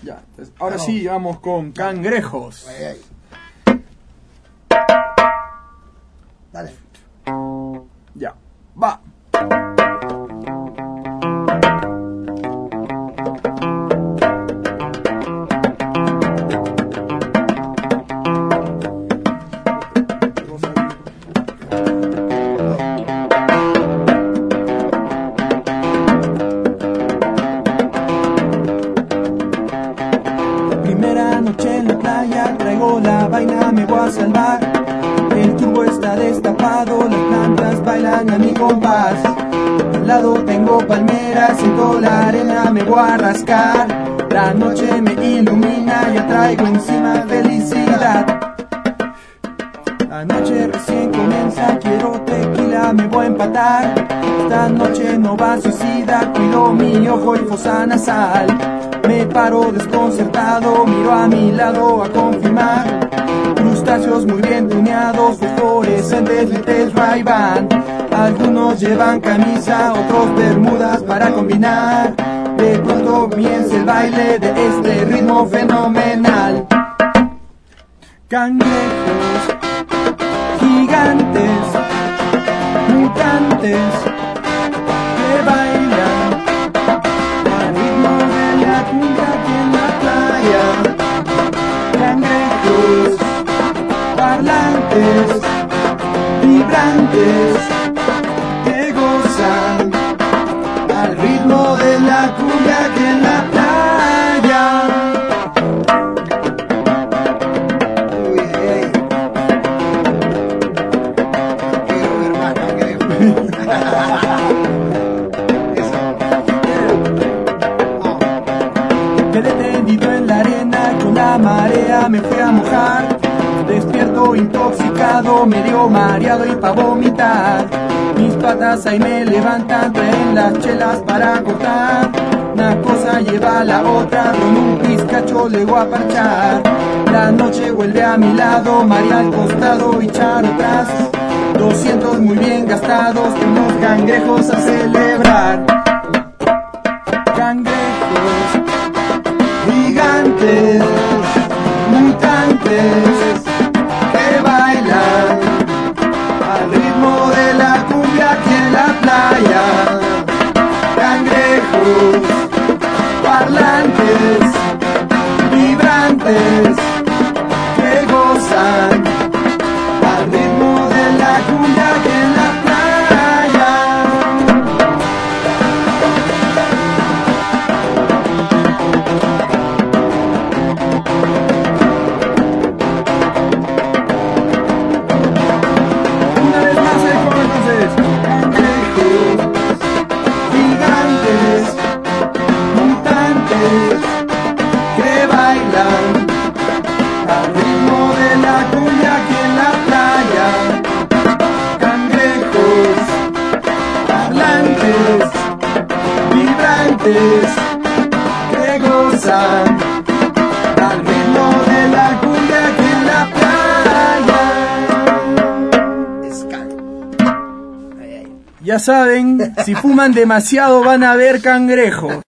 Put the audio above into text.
Ya, entonces, ahora sí, vamos con Cangrejos. Ay. Dale. Ya, va. Primera noche en la playa, traigo la vaina, me voy a salvar. El turbo está destapado, las plantas bailan a mi compás. Al lado tengo palmeras, siento la arena, me voy a rascar. La noche me ilumina, ya traigo encima felicidad. La noche recién comienza, quiero tequila, me voy a empatar. Esta noche no va suicida, cuido mi ojo y fosa nasal. Me paro desconcertado, miro a mi lado a confirmar. Crustáceos muy bien tuneados, fosforescentes, lentes Ray-Ban. Algunos llevan camisa, otros bermudas para combinar. De pronto comienza el baile de este ritmo fenomenal. Cangrejos, gigantes, mutantes, que bailan al ritmo de la cumbia aquí en la playa. Cangrejos, parlantes, vibrantes, que gozan al ritmo de la cumbia aquí en la playa. Uy, ey. Quiero ver más cangrejos. Eso. No. Quedé tendido en la arena, con la marea me fui a mojar. Despierto intoxicado, medio mareado y pa' vomitar. Mis patas ahí me levantan, traen las chelas para cortar. Una cosa lleva a la otra, con un pizcacho le voy a parchar. La noche vuelve a mi lado, María al costado y Charo atrás. 200 muy bien gastados, con los cangrejos a celebrar. Cangrejos, gigantes, mutantes, que bailan al ritmo de la cumbia aquí en la playa. Cangrejos, parlantes, vibrantes, que gozan al ritmo de la cumbia aquí en la playa. Una vez más el coro entonces. Cangrejos, gigantes, mutantes, que bailan al ritmo de la cumbia aquí en la playa. Cangrejos, hablantes, vibrantes, que gozan al ritmo de la cumbia aquí en la playa. Escal. Ay, ay. Ya saben, si fuman demasiado van a ver cangrejos.